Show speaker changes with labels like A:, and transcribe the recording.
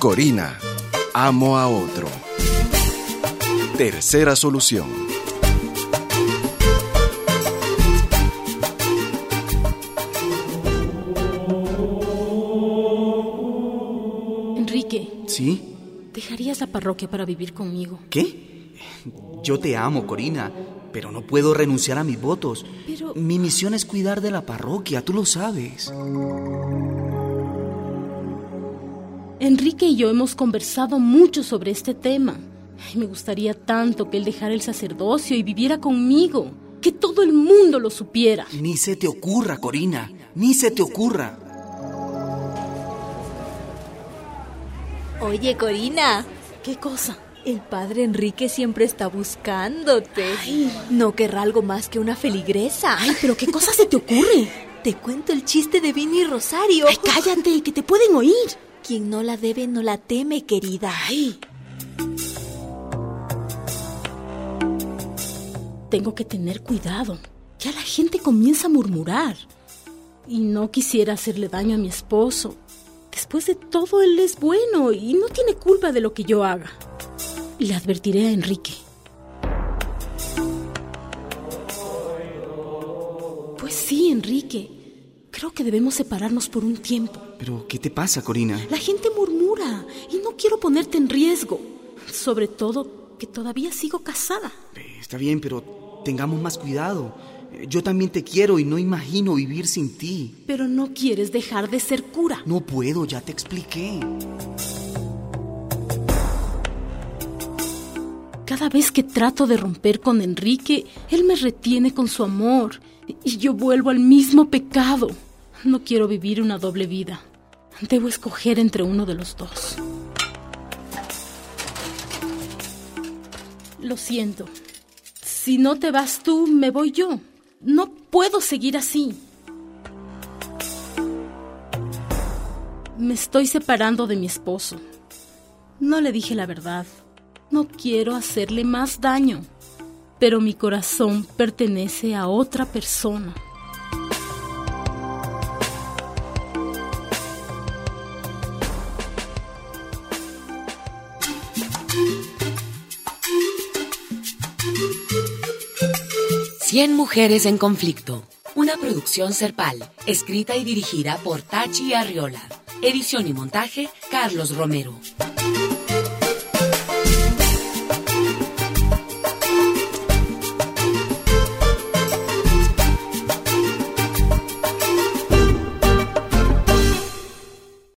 A: Corina, amo a otro. Tercera solución.
B: Enrique.
C: ¿Sí?
B: ¿Dejarías la parroquia para vivir conmigo?
C: ¿Qué? Yo te amo, Corina, pero no puedo renunciar a mis votos.
B: Pero...
C: Mi misión es cuidar de la parroquia, tú lo sabes.
B: Enrique y yo hemos conversado mucho sobre este tema. Me gustaría tanto que él dejara el sacerdocio y viviera conmigo. Que todo el mundo lo supiera.
C: Ni se te ocurra, Corina, ni se te ocurra.
D: Oye, Corina.
B: ¿Qué cosa?
D: El padre Enrique siempre está buscándote.
B: Ay.
D: ¿No querrá algo más que una feligresa?
B: Ay, pero ¿qué cosa se te ocurre?
D: Te cuento el chiste de Vini y Rosario.
B: Ay, cállate, que te pueden oír.
D: Quien no la debe no la teme, querida.
B: Ay. Tengo que tener cuidado. Ya la gente comienza a murmurar. Y no quisiera hacerle daño a mi esposo. Después de todo, él es bueno y no tiene culpa de lo que yo haga. Le advertiré a Enrique. Pues sí, Enrique. Creo que debemos separarnos por un tiempo.
C: ¿Pero qué te pasa, Corina?
B: La gente murmura y no quiero ponerte en riesgo. Sobre todo que todavía sigo casada.
C: Está bien, pero tengamos más cuidado. Yo también te quiero y no imagino vivir sin ti.
B: Pero no quieres dejar de ser cura.
C: No puedo, ya te expliqué.
B: Cada vez que trato de romper con Enrique, él me retiene con su amor y yo vuelvo al mismo pecado. No quiero vivir una doble vida. Debo escoger entre uno de los dos. Lo siento. Si no te vas tú, me voy yo. No puedo seguir así. Me estoy separando de mi esposo. No le dije la verdad. No quiero hacerle más daño. Pero mi corazón pertenece a otra persona.
E: Cien mujeres en conflicto. Una producción Serpal, escrita y dirigida por Tachi Arriola. Edición y montaje, Carlos Romero.